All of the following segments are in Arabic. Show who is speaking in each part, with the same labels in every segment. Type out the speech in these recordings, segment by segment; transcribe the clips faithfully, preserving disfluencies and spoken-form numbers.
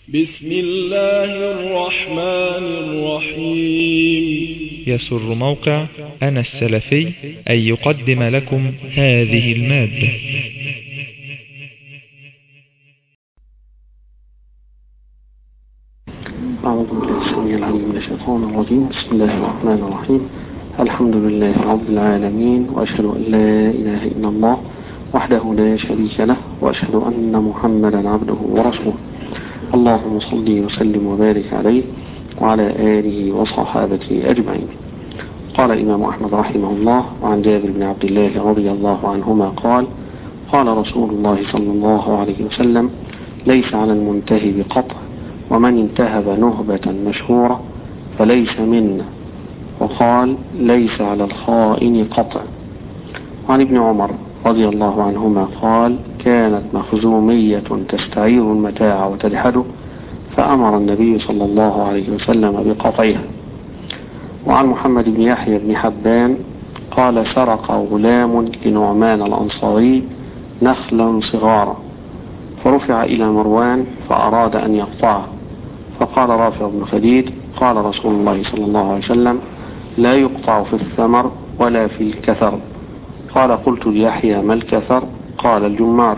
Speaker 1: بسم الله الرحمن الرحيم.
Speaker 2: يسر موقع أنا السلفي أن يقدم لكم هذه المادة.
Speaker 3: أعوذ بالله السميع العليم من الشيطان الرجيم. بسم الله الرحمن الرحيم. الحمد لله رب العالمين، وأشهد أن لا إله إلا الله وحده لا شريك له، وأشهد أن محمدا عبده ورسوله. اللهم صل وسلم وبارك عليه وعلى آله وصحابته أجمعين. قال الإمام أحمد رحمه الله عن جابر بن عبد الله رضي الله عنهما قال: قال رسول الله صلى الله عليه وسلم: ليس على المنتهب قطع، ومن انتهب نهبة مشهورة فليس منا. وقال: ليس على الخائن قطع. عن ابن عمر رضي الله عنهما قال: كانت مخزومية تستعير المتاع وتجحده، فأمر النبي صلى الله عليه وسلم بقطعها. وعن محمد بن يحيى بن حبان قال: سرق غلام لنعمان الأنصاري نخلا صغارا، فرفع إلى مروان فأراد أن يقطعه، فقال رافع بن خديج: قال رسول الله صلى الله عليه وسلم: لا يقطع في الثمر ولا في الكثر. قال: قلت ليحيى: ما الكثر؟ قال: الجمار.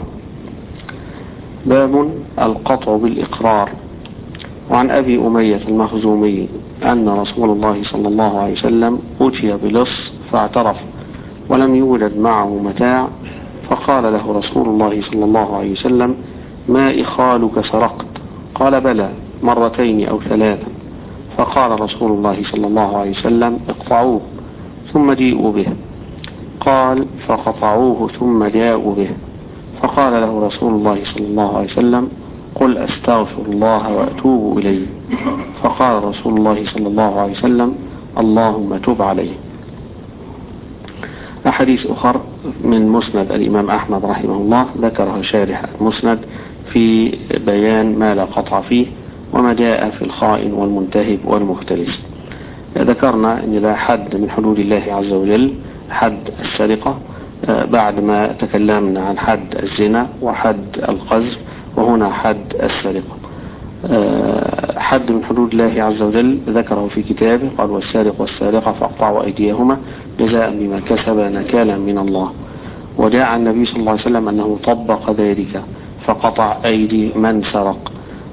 Speaker 3: باب القطع بالإقرار. وعن أبي أمية المخزومي أن رسول الله صلى الله عليه وسلم أتي بلص فاعترف ولم يوجد معه متاع، فقال له رسول الله صلى الله عليه وسلم: ما إخالك سرقت؟ قال: بلى، مرتين أو ثلاثا. فقال رسول الله صلى الله عليه وسلم: اقطعوه ثم جيئوا به. قال: فقطعوه ثم جاءوا به. فقال له رسول الله صلى الله عليه وسلم: قل أستغفر الله وأتوب إليه. فقال رسول الله صلى الله عليه وسلم: اللهم تب عليه. أحاديث أخر من مسند الإمام أحمد رحمه الله ذكرها شارح المسند في بيان ما لا قطع فيه وما جاء في الخائن والمنتهب والمختلس. ذكرنا أن لا حد من حدود الله عز وجل حد السرقة بعد ما تكلمنا عن حد الزنا وحد القذف، وهنا حد السرقة. حد من حدود الله عز وجل ذكره في كتابه، قال: والسارق والسارقة فاقطعوا أيديهما جزاء بما كسب نكالا من الله. وجاء عن النبي صلى الله عليه وسلم أنه طبق ذلك فقطع أيدي من سرق.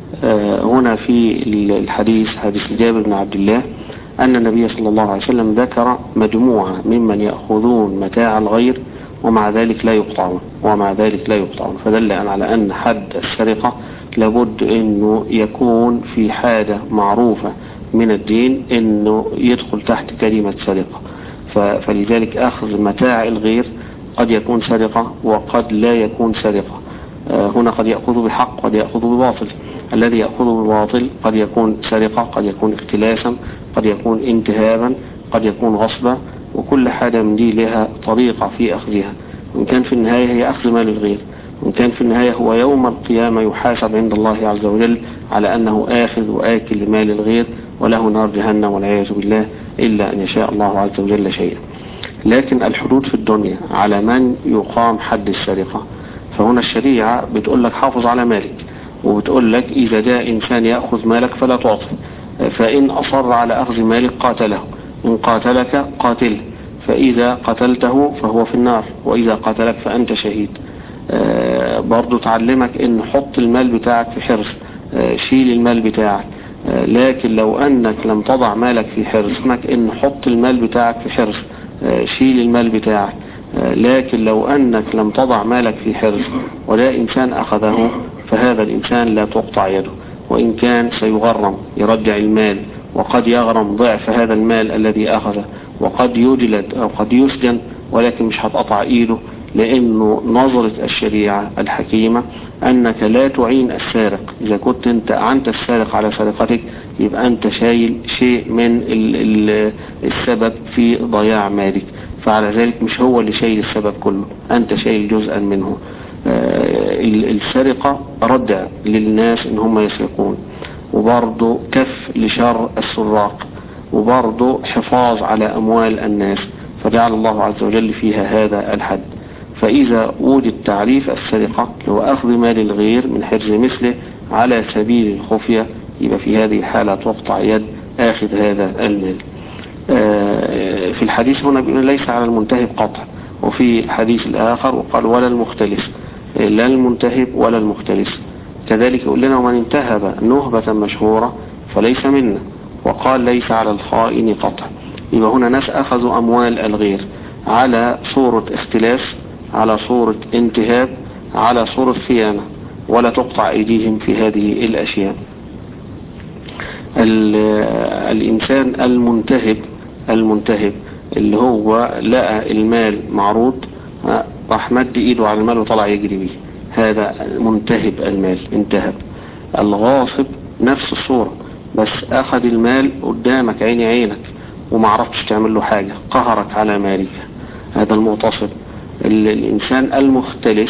Speaker 3: هنا في الحديث حديث جابر بن عبد الله أن النبي صلى الله عليه وسلم ذكر مجموعة ممن يأخذون متاع الغير ومع ذلك لا يقطعون ومع ذلك لا يقطعون فدل على أن حد السرقة لابد أنه يكون في حاجة معروفة من الدين أنه يدخل تحت كلمة سرقة. فلذلك أخذ متاع الغير قد يكون سرقة وقد لا يكون سرقة. هنا قد يأخذ بحق قد يأخذ بباطل. الذي يأخذ بباطل قد يكون سرقة، قد يكون اختلاسا، قد يكون انتهابا، قد يكون غصبا، وكل حاجة من دي لها طريقة في أخذها. وإن كان في النهاية هي أخذ مال الغير، وإن كان في النهاية هو يوم القيامة يحاسب عند الله عز وجل على أنه آخذ وآكل لمال الغير، وله نار جهنم والعياذ بالله، إلا أن يشاء الله عز وجل شيئا. لكن الحدود في الدنيا على من يقام حد السرقة، فهنا الشريعة بتقول لك حافظ على مالك، وبتقول لك إذا جاء إنسان يأخذ مالك فلا تعطي، فإن أصر على أخذ مالك قاتله، إن قاتلك قاتله، فإذا قتلته فهو في النار، وإذا قتلك فأنت شهيد. آه برضو تعلمك إن حط المال بتاعك في حرز، آه شيل المال بتاعك. آه لكن لو أنك لم تضع مالك في حرز، اسمك إن حط المال بتاعك في حرز، آه شيل المال بتاعك. آه لكن لو أنك لم تضع مالك في حرز ولا إنسان أخذه، فهذا الإنسان لا تقطع يده، وإن كان سيغرم يرجع المال، وقد يغرم ضعف هذا المال الذي أخذه، وقد يجلد أو قد يسجن، ولكن مش هتقطع إيده، لأنه نظرة الشريعة الحكيمة أنك لا تعين السارق. إذا كنت أنت أعنت السارق على سرقتك يبقى أنت شايل شيء من السبب في ضياع مالك، فعلى ذلك مش هو اللي شايل السبب كله، أنت شايل جزءا منه. السرقة ردع للناس إن هم يسرقون، وبرضه كف لشر السراق، وبرضه حفاظ على أموال الناس، فجعل الله عز وجل فيها هذا الحد. فإذا وجد تعريف السرقة هو أخذ مال الغير من حرز مثله على سبيل الخفية، يبقى في هذه الحالة تقطع يد آخذ هذا المال. في الحديث هنا بيقول ليس على المنتهب قطع، وفي الحديث الآخر وقال ولا المختلس، لا المنتهب ولا المختلس. كذلك يقول لنا ومن انتهب نهبة مشهورة فليس منا، وقال ليس على الخائن قطع. يبقى هنا ناس أخذوا أموال الغير على صورة اختلاس، على صورة انتهاب، على صورة خيانة، ولا تقطع أيديهم في هذه الأشياء. الإنسان المنتهب المنتهب اللي هو لقى المال معروض راح مد إيده على المال وطلع يجري بيه، هذا منتهب المال، انتهب. الغاصب نفس الصورة، بس أخذ المال قدامك عيني عينك وما عرفتش تعمل له حاجة، قهرك على مالك، هذا المغتصب. الإنسان المختلس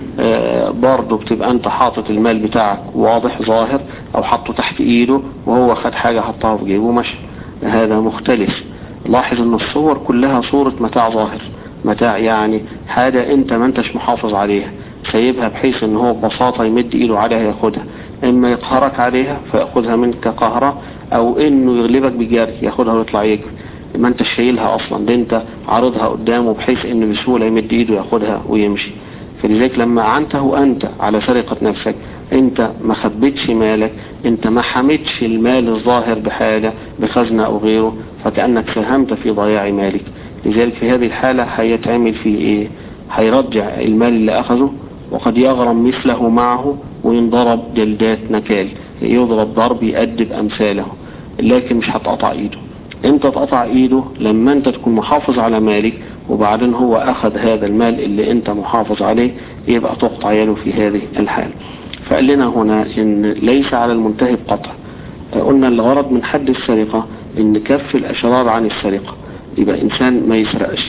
Speaker 3: برضه بتبقى أنت حاطط المال بتاعك واضح ظاهر، أو حطه تحت إيده وهو خد حاجة حطها في جيبه ومشي، هذا مختلس. لاحظ أن الصور كلها صورة متاع ظاهر، متاع يعني حاجة أنت ما أنتش محافظ عليها، سايبها بحيث أنه هو ببساطة يمد إيده عليها ياخدها، إما يقهرك عليها فيأخذها منك قهرة، أو إنه يغلبك بجاري ياخدها ويطلع يجري، ما أنت شايلها أصلا، دي أنت عارضها قدامه بحيث إنه بسهولة يمد إيده ياخدها ويمشي. فلذلك لما أعنته أنت على سرقة نفسك، أنت ما خبتش مالك، أنت ما حمدش المال الظاهر بحاجة بخزنة أو غيره، فكأنك ساهمت في ضياع مالك. لذلك في هذه الحالة هيتعمل فيه إيه؟ هيرجع المال اللي أخذه، وقد يغرم مثله معه وينضرب جلدات نكال، يضرب ضرب يأدب أمثاله، لكن مش هتقطع إيده. انت تقطع ايده لما انت تكون محافظ على مالك، وبعدين هو اخذ هذا المال اللي انت محافظ عليه، يبقى تقطع يده في هذه الحال. فقال لنا هنا ان ليس على المنتهب قطع. قلنا الغرض من حد السرقة ان كف الاشرار عن السرقة، يبقى انسان ما يسرقش.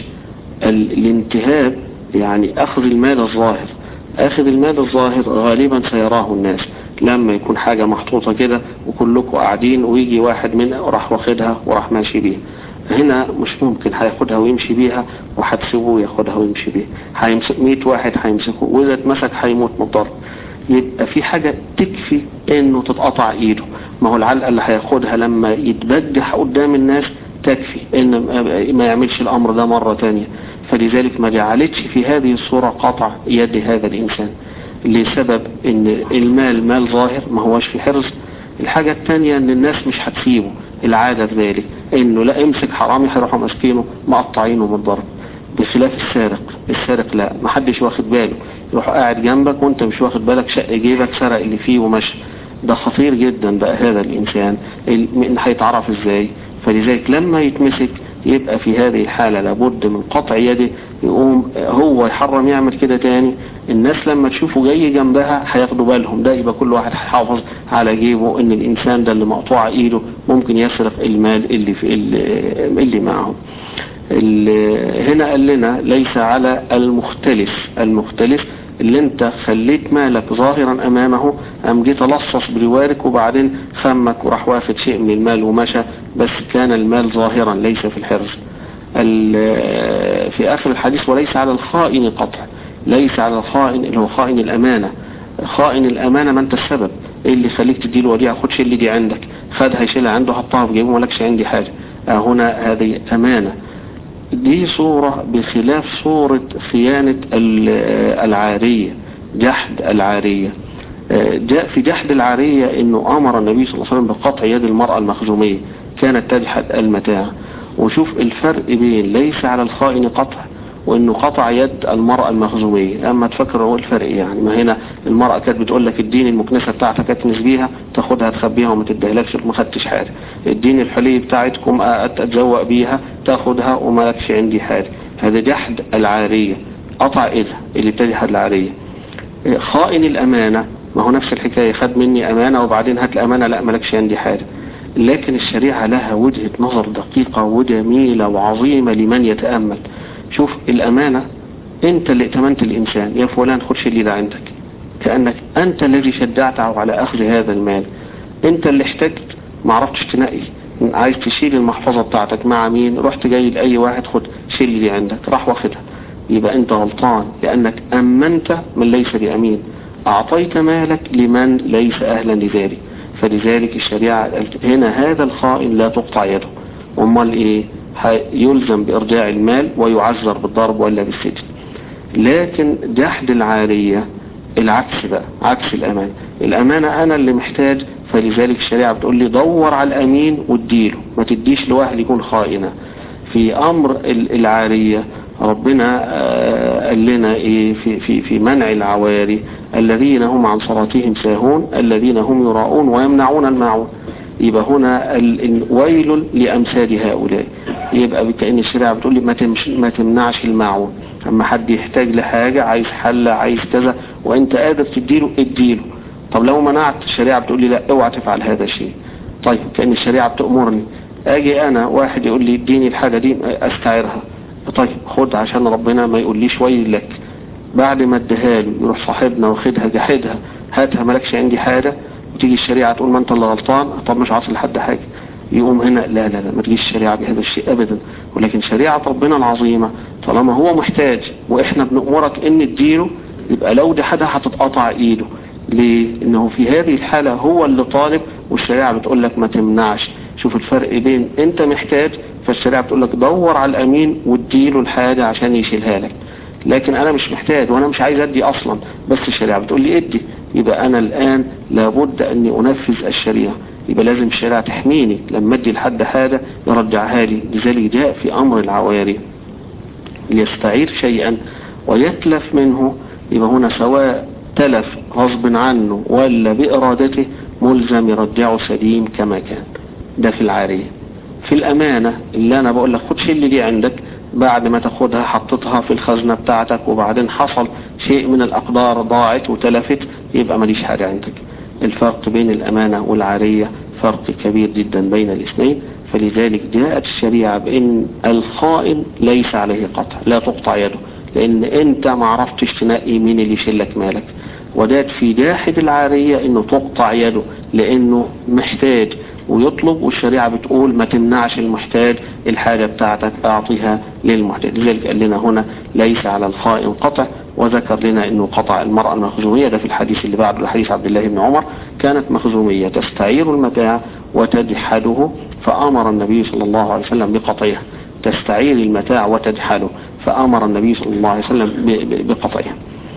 Speaker 3: الانتهاب يعني اخذ المال الظاهر، اخذ المال الظاهر غالبا سيراه الناس، لما يكون حاجة محطوطة كده وكلكم قاعدين ويجي واحد منه راح واخدها وراح ماشي بيها، هنا مش ممكن هياخدها ويمشي بيها وهتسيبوه ياخدها ويمشي بيها، هيمسك مئة واحد هيمسكه، واذا اتمسك هيموت من الضرب. يبقى في حاجة تكفي انه تتقطع ايده، ما هو العلقة اللي هياخدها لما يتبجح قدام الناس تكفي ان ما يعملش الامر ده مرة تانية. فلذلك ما جعلتش في هذه الصورة قطع يد هذا الانسان، لسبب ان المال مال ظاهر ما هوش في حرز. الحاجة الثانية ان الناس مش هتسيبه، العادة في ذلك انه لا امسك حرامي هيروحوا مسكينه مقطعينه من الضرب، بخلاف السارق. السارق لا، ما حدش واخد باله، يروح قاعد جنبك وانت مش واخد بالك، شق جيبك سرق اللي فيه ومشي. ده خطير جدا بقى هذا الانسان، هيتعرف ازاي؟ فلذلك لما يتمسك يبقى في هذه الحالة لابد من قطع يده، يقوم هو يحرم يعمل كده تاني. الناس لما تشوفه جاي جنبها هياخدوا بالهم، ده يبقى كل واحد حافظ على جيبه ان الانسان ده اللي مقطوع ايده ممكن يسرق المال اللي في اللي معه. هنا قال لنا ليس على المختلس. المختلس اللي انت خليت مالك ظاهرا امامه، ام جيت لصص بجوارك وبعدين خمك وراح واخد شيء من المال ومشى، بس كان المال ظاهرا ليس في الحرز. في اخر الحديث وليس على الخائن قطع. ليس على الخائن اللي هو خائن الامانة. خائن الامانة ما انت السبب، ايه اللي خليك تديله وديعة؟ خد شيء اللي دي عندك، خدها يشيلها عنده حطها في جيبه مالكش عندي حاجة. هنا هذه امانة. دي صورة بخلاف صورة خيانة العارية، جحد العارية. جاء في جحد العارية انه امر النبي صلى الله عليه وسلم بقطع يد المرأة المخزومية، كانت تجحد المتاع. وشوف الفرق بين ليس على الخائن قطع وانه قطع يد المرأة المخزومية. اما تفكر هو الفرق يعني، ما هنا المرأة كانت بتقول لك اديني المكنسة بتاعتك اتنس بيها، تاخدها تخبيها وما تديهالكش ما خدتش حاجة. اديني الحلي بتاعتكم اتزوق بيها، تاخدها وما لكش عندي حاجة. هذا جحد العارية، قطع ايدها اللي بتجحد العارية. خائن الامانة ما هو نفس الحكاية، خد مني امانة وبعدين هات الامانة لا ما لكش عندي حاجة. لكن الشريعة لها وجهة نظر دقيقة وجميلة وعظيمة لمن يتأمل. شوف الأمانة، أنت اللي ائتمنت الإنسان، يا فلان خدش اللي ده عندك، كأنك أنت الذي شجعته على أخذ هذا المال. أنت اللي احتجت ما عرفتش تنقي، عايز تشيل المحفظة بتاعتك مع مين، رحت جاي لأي واحد خد شيل اللي عندك، راح واخدها. يبقى أنت غلطان، لأنك أمنت من ليس بأمين، أعطيت مالك لمن ليس أهلا لذلك، فلذلك الشريعة هنا هذا الخائن لا تقطع يده. أمال إيه؟ يلزم بإرجاع المال ويعذر بالضرب ولا بالسجن. لكن جحد العارية العكس بقى، عكس الأمانة. الأمانة أنا اللي محتاج، فلذلك الشريعة بتقول لي دور على الأمين واديله، ما تديش لواحد يكون خائنا. في أمر العارية ربنا قال لنا إيه في, في, في منع العواري: الذين هم عن صلاتهم ساهون الذين هم يراءون ويمنعون الماعون. يبقى هنا ويل لأمثال هؤلاء. يبقى كأن الشريعة بتقول لي ما, ما تمنعش الماعون. اما حد يحتاج لحاجة، عايز حل، عايز كذا، وانت قادر تديله اديله. طب لو منعت، الشريعة بتقول لي لا اوعى تفعل هذا الشيء. طيب كأن الشريعة بتأمرني، اجي انا واحد يقول لي اديني الحاجة دي استعيرها، طيب خد عشان ربنا ما يقول ليش ويل لك. بعد ما اديها له يروح صاحبنا واخدها جحدها، هاتها مالكش عندي حاجة، وتيجي الشريعة تقول ما انت اللي غلطان، طب مش عاصي لحد حاجة. يقوم هنا لا لا لا ما تجيش الشريعة بهذا الشيء ابدا. ولكن شريعة ربنا العظيمة طالما هو محتاج واحنا بنأمرك ان اديله، يبقى لو دي حدا هتتقطع ايده. ليه؟ انه في هذه الحالة هو اللي طالب، والشريعة بتقول لك ما تمنعش. شوف الفرق بين انت محتاج، فالشريعة بتقول لك دور على الامين واديله الحاجة عشان يشيلها لك. لكن انا مش محتاج وانا مش عايز ادي اصلا، بس الشريعة بتقول لي ادي، يبقى انا الان لابد اني انفذ الشريعة. يبقى لازم الشريعة تحميني لما ادي لحد حاجة يرجعها لي. لذلك جاء في امر العواري ليستعير شيئا ويتلف منه، يبقى هنا سواء تلف غصب عنه ولا بإرادته ملزم يرجعه سليم كما كان. ده في العارية. في الأمانة اللي أنا بقول لك خد شيء اللي دي عندك، بعد ما تاخدها حطتها في الخزنة بتاعتك وبعدين حصل شيء من الأقدار ضاعت وتلفت، يبقى ماليش حاجة عندك. الفرق بين الأمانة والعارية فرق كبير جدا بين الاثنين. فلذلك جاءت الشريعة بأن الخائن ليس عليه قطع، لا تقطع يده، لأن أنت ما عرفتش تنقي مين اللي يشيلك مالك. ودات في جاحد العارية أنه تقطع يده لأنه محتاج ويطلب، والشريعة بتقول ما تمنعش المحتاج الحاجة بتاعتك، أعطيها للمحتاج. لذلك قال لنا هنا ليس على الخائن قطع. وذكر لنا أنه قطع المرأة المخزومية، ده في الحديث اللي بعده الحديث عبد الله بن عمر، كانت مخزومية تستعير المتاع وتجحده، فأمر النبي صلى الله عليه وسلم بقطعها. تستعير المتاع وتجحده، فأمر النبي صلى الله عليه وسلم بقطعها.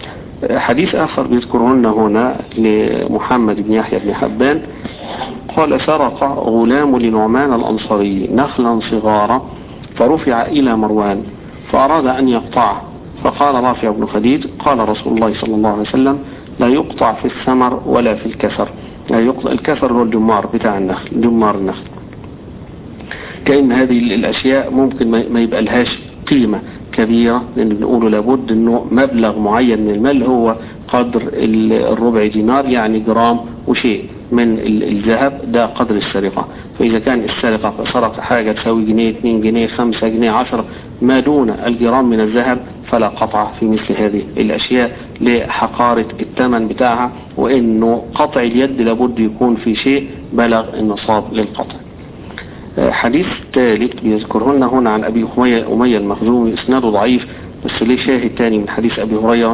Speaker 3: حديث آخر بيذكرهن هنا لمحمد بن يحيى بن حبان قال: سرق غلام لنعمان الأنصاري نخلا صغارا فرفع إلى مروان فأراد أن يقطعه، فقال رافع بن خديج: قال رسول الله صلى الله عليه وسلم: لا يقطع في الثمر ولا في الكسر. لا يقطع الكسر هو الجمار بتاع النخل، جمار النخل. كأن هذه الأشياء ممكن ما يبقى لهاش قيمة كبيرة، لأن بنقوله لابد أنه مبلغ معين من المال هو قدر الربع دينار، يعني جرام وشيء من الذهب، ده قدر السرقة. فإذا كان السرقة سرق حاجة تساوي جنيه، اتنين جنيه، خمسة جنيه، عشرة، ما دون الجرام من الذهب فلا قطع في مثل هذه الأشياء لحقارة الثمن بتاعها، وإنه قطع اليد لابد يكون في شيء بلغ النصاب للقطع. حديث ثالث بيذكرهن هنا عن أبي أمية المخزومي، إسناده ضعيف بس ليه شاهد تاني من حديث أبي هريرة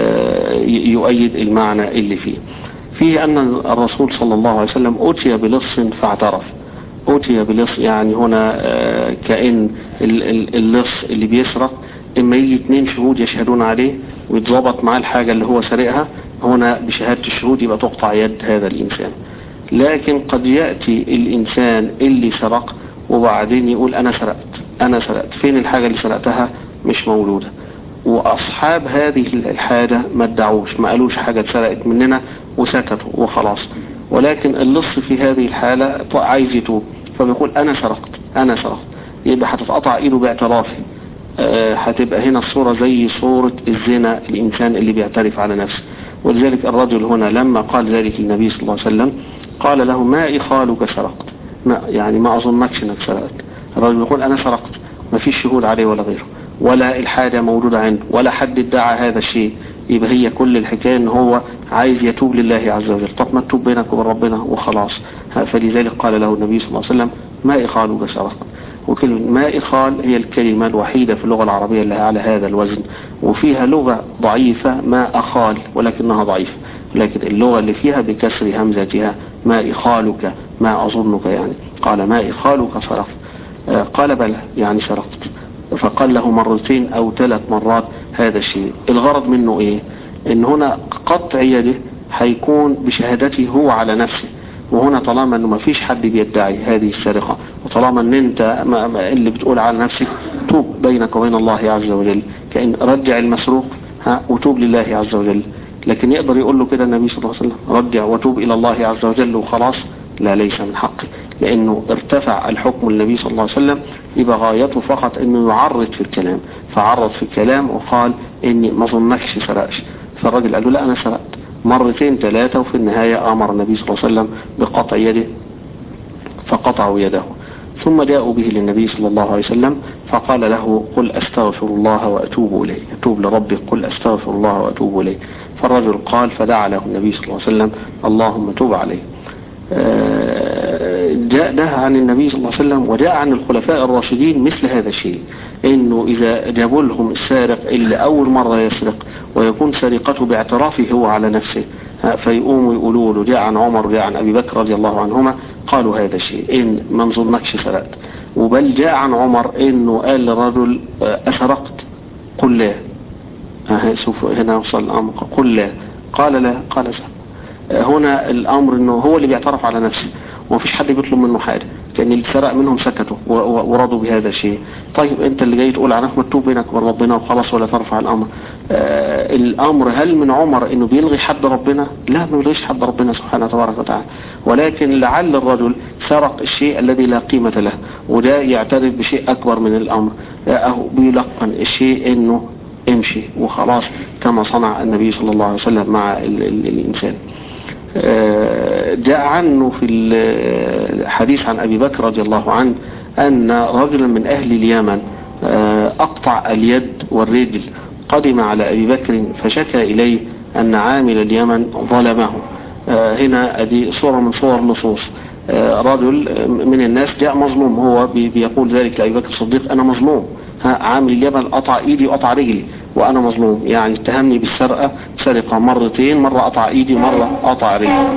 Speaker 3: يؤيد المعنى اللي فيه. فيه أن الرسول صلى الله عليه وسلم أتي بلص فاعترف. أتي بلص يعني هنا كأن اللص اللي بيسرق إما يجي اثنين شهود يشهدون عليه ويتضبط معاه الحاجة اللي هو سرقها، هنا بشهادة الشهود يبقى تقطع يد هذا الإنسان. لكن قد يأتي الإنسان اللي سرق وبعدين يقول أنا سرقت أنا سرقت فين الحاجة اللي سرقتها؟ مش موجودة. وأصحاب هذه الحاجة ما ادعوش، ما قالوش حاجة سرقت مننا وسكتوا وخلاص. ولكن اللص في هذه الحالة عايز يتوب، فبيقول أنا سرقت أنا سرقت، يبقى هتتقطع إيده باعترافه. أه هتبقى هنا الصورة زي صورة الزنا، الإنسان اللي بيعترف على نفسه. ولذلك الرجل هنا لما قال ذلك النبي صلى الله عليه وسلم قال له: ما إخالك سرقت؟ ما يعني ما أظنكش أنك سرقت. الرجل يقول أنا سرقت، ما فيش شهود عليه ولا غيره، ولا الحاجة موجودة عنده، ولا حد ادعى هذا الشيء. يبقى هي كل الحكاية ان هو عايز يتوب لله عز وجل. طب ما تتوب بينك وبين ربنا وخلاص. فلذلك قال له النبي صلى الله عليه وسلم: ما إخالك سرقت. وكلمة ما إخال هي الكلمة الوحيدة في اللغة العربية اللي على هذا الوزن، وفيها لغة ضعيفة ما أخال ولكنها ضعيفة. لكن اللغة اللي فيها بكسر همزتها ما إخالك ما أظنك يعني. قال ما إخالك سرقت؟ قال بلى يعني سرقت. فقال له مرتين أو ثلاث مرات هذا الشيء. الغرض منه إيه؟ إن هنا قطع يده هيكون بشهادته هو على نفسه، وهنا طالما انه ما فيش حد بيدعي هذه السرقة، وطالما ان انت ما ما اللي بتقول على نفسك، توب بينك وبين الله عز وجل، كأن رجع المسروق ها وتوب لله عز وجل. لكن يقدر يقول له كده النبي صلى الله عليه وسلم رجع وتوب الى الله عز وجل وخلاص؟ لا، ليس من حقه، لانه ارتفع الحكم النبي صلى الله عليه وسلم، يبقى غايته فقط انه يعرض في الكلام، فعرض في الكلام وقال اني ما ظنكش سرقش. فالراجل قال له لا انا سرقت مرتين ثلاثة، وفي النهاية امر النبي صلى الله عليه وسلم بقطع يده فقطعوا يده. ثم جاءوا به للنبي صلى الله عليه وسلم فقال له قل استغفر الله واتوب اليه، اتوب لربك، قل استغفر الله واتوب اليه. فالرجل قال فدعا له النبي صلى الله عليه وسلم اللهم توب عليه. جاء ده عن النبي صلى الله عليه وسلم، وجاء عن الخلفاء الراشدين مثل هذا الشيء، انه اذا جابوا لهم السارق اللي اول مرة يسرق ويكون سرقته باعترافه هو على نفسه، فيقوموا يقولوا له، جاء عن عمر وجاء عن ابي بكر رضي الله عنهما قالوا هذا الشيء، ان ما نظنكش سرقت. وبل جاء عن عمر انه قال للرجل اسرقت؟ قل لا. شوف هنا وصل الامر، قل لا. قال لا، قال لا. هنا الامر انه هو اللي بيعترف على نفسه وما فيش حد بيطلب منه حاجه، لان اللي سرق منهم سكتوا ورضوا بهذا الشيء. طيب انت اللي جاي تقول عنك مكتوب بينك وبين ربنا وخلاص ولا ترفع الامر. آه الامر هل من عمر انه بيلغي حد ربنا؟ لا، ما بيلغيش حد ربنا سبحانه تبارك وتعالى، ولكن لعل الرجل سرق الشيء الذي لا قيمه له، وده يعترف بشيء اكبر من الامر، او بيلقن الشيء انه امشي وخلاص، كما صنع النبي صلى الله عليه وسلم مع ال ال الانسان. جاء عنه في الحديث عن أبي بكر رضي الله عنه أن رجلا من أهل اليمن أقطع اليد والرجل، قدم على أبي بكر فشكى إليه أن عامل اليمن ظلمه. هنا دي صورة من صور نصوص. رجل من الناس جاء مظلوم، هو بيقول ذلك لأبي بكر الصديق أنا مظلوم، عامل اليمن قطع إيدي وقطع رجلي وأنا مظلوم، يعني اتهمني بالسرقة، سرقة مرتين، مرة قطع إيدي مرة قطع رجلي.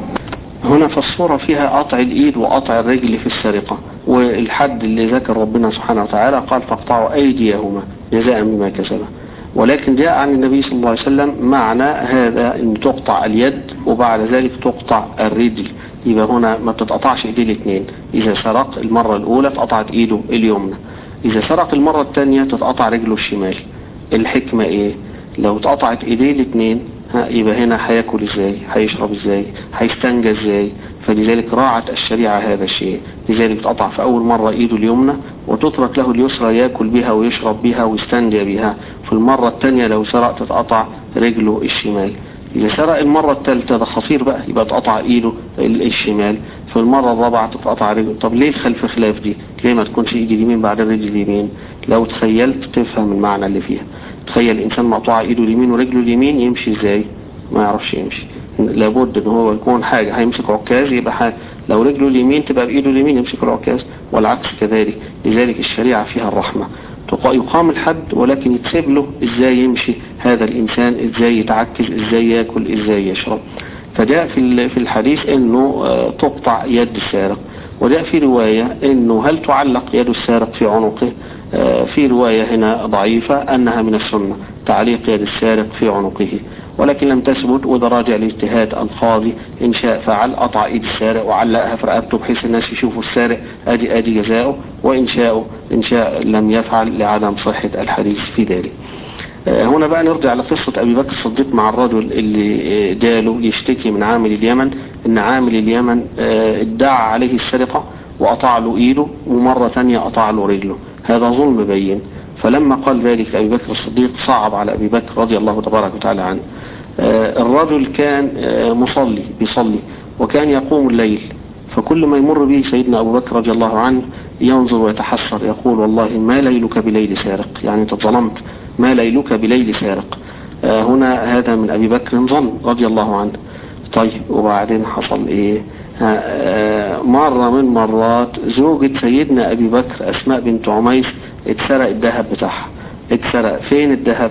Speaker 3: هنا في الصورة فيها قطع الإيد وقطع الرجل في السرقة، والحد اللي ذكر ربنا سبحانه وتعالى قال فاقطعوا أيديهما جزاء بما كسبا. ولكن جاء عن النبي صلى الله عليه وسلم معنى هذا ان تقطع اليد وبعد ذلك تقطع الرجل، يبقى هنا ما بتتقطعش ايديه الاثنين. اذا سرق المرة الاولى اتقطعت ايده اليمنى، اذا سرق المرة الثانية تتقطع رجله الشمال. الحكمة ايه؟ لو اتقطعت ايديه الاثنين يبقى هنا هياكل ازاي، هيشرب ازاي، هيستنجى ازاي؟ فلذلك راعت الشريعة هذا الشيء، لذلك تقطع في اول مرة ايده اليمنى وتترك له اليسرى ياكل بها ويشرب بها ويستنجى بها. في المرة الثانية لو سرق تتقطع رجله الشمال. إذا سرق المرة الثالثة ده خطير بقى، يبقى تقطع ايده الشمال. في المرة الرابعة تتقطع رجله. طب ليه الخلف خلاف دي؟ ليه ما تكونش ايد اليمين بعد الرجل اليمين؟ لو تخيلت تفهم المعنى اللي فيها. تخيل انسان مقطوع ايده اليمين ورجله اليمين يمشي ازاي؟ ما يعرفش يمشي. لابد ان هو يكون حاجة هيمسك عكاز يبقى حاجة، لو رجله اليمين تبقى بايده اليمين يمسك العكاز، والعكس كذلك. لذلك الشريعة فيها الرحمة، يقام الحد ولكن يتسيب له ازاي يمشي هذا الانسان، ازاي يتعكز، ازاي ياكل، ازاي يشرب. فجاء في في الحديث انه تقطع يد السارق، وجاء في رواية انه هل تعلق يد السارق في عنقه؟ في رواية هنا ضعيفة انها من السنة تعليق يد السارق في عنقه، ولكن لم تثبت، وده راجع لاجتهاد القاضي. ان شاء فعل قطع ايد السارق وعلقها في رقبته بحيث الناس يشوفوا السارق ادي ادي جزاؤه، وان شاء ان شاء لم يفعل لعدم صحة الحديث في ذلك. هنا بقى نرجع لقصة ابي بكر الصديق مع الرجل اللي جاله يشتكي من عامل اليمن، ان عامل اليمن ادعى عليه السرقة وقطع له ايده ومرة ثانية قطع له رجله. هذا ظلم بين. فلما قال ذلك لأبي بكر الصديق صعب على أبي بكر رضي الله تبارك وتعالى عنه. الرجل كان مصلي بيصلي وكان يقوم الليل، فكل ما يمر به سيدنا أبو بكر رضي الله عنه ينظر ويتحسر يقول والله ما ليلك بليل سارق، يعني انت ظلمت، ما ليلك بليل سارق. هنا هذا من أبي بكر ظن رضي الله عنه. طيب وبعدين حصل ايه؟ مرة من مرات زوجة سيدنا أبي بكر أسماء بنت عميس اتسرق الذهب بتاعها. اتسرق فين الذهب؟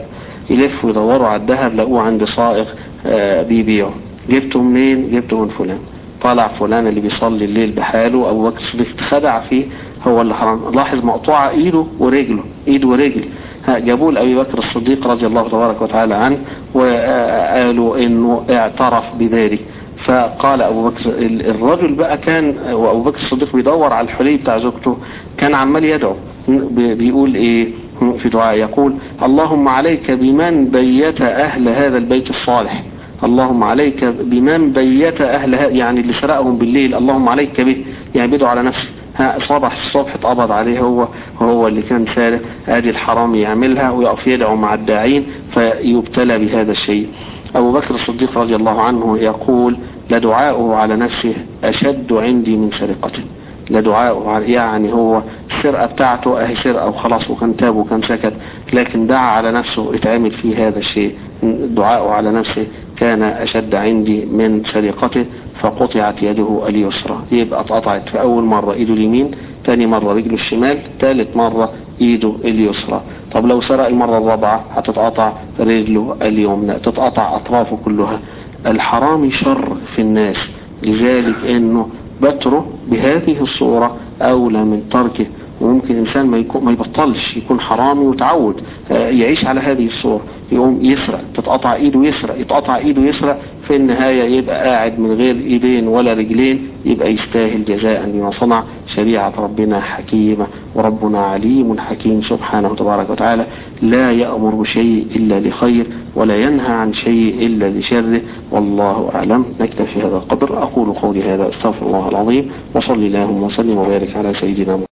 Speaker 3: يلفوا يدوروا على الذهب لقوه عند سائق بيبيعه. جبته منين؟ جبته من فلان. طالع فلان اللي بيصلي الليل بحاله، أبو بكر الصديق خدع فيه، هو اللي حرام. لاحظ مقطوعة ايده ورجله، ايد ورجل. جابوه لأبي بكر الصديق رضي الله تبارك وتعالى عنه وقالوا انه اعترف بذلك. فقال أبو بكر، الرجل بقى كان وأبو بكر الصديق بيدور على الحلي بتاع زوجته، كان عمال يدعو، بيقول ايه في دعاء؟ يقول اللهم عليك بمن بيت أهل هذا البيت الصالح، اللهم عليك بمن بيت أهل هذا، يعني اللي سرقهم بالليل، اللهم عليك به، يعني بيدعو على نفسه. ها صبح الصبح اتقبض عليه، هو هو اللي كان سارق، ادي الحرام يعملها ويقف يدعو مع الداعين فيبتلى بهذا الشيء. أبو بكر الصديق رضي الله عنه يقول لدعاؤه على نفسه أشد عندي من سرقته. لدعاؤه يعني هو السرقة بتاعته اهي سرقة وخلاص وكان تاب وكان سكت، لكن دعا على نفسه اتعمل فيه هذا الشيء. دعاؤه على نفسه كان أشد عندي من سرقته فقطعت يده اليسرى. يبقى اتقطعت في أول مرة ايده اليمين، ثاني مرة رجله الشمال، ثالث مرة ايده اليسرى. طب لو سرق المرة الرابعة هتتقطع رجله اليمنى، تتقطع أطرافه كلها. الحرام شر في الناس، لذلك انه بتره بهذه الصورة أولى من تركه. وممكن إنسان ما, يكون ما يبطلش، يكون حرامي وتعود يعيش على هذه الصورة، يقوم يسرق، تتقطع إيده يسرق، يتقطع إيده يسرق، في النهاية يبقى قاعد من غير إيدين ولا رجلين، يبقى يستاهل جزاء بما صنع. شريعة ربنا حكيمة وربنا عليم حكيم سبحانه تبارك وتعالى، لا يأمر بشيء إلا لخير ولا ينهى عن شيء إلا لشره، والله أعلم. نكتفي هذا القدر. أقول قولي هذا، استغفر الله العظيم، وصلي اللهم وسلم وبارك على سيدنا محمد.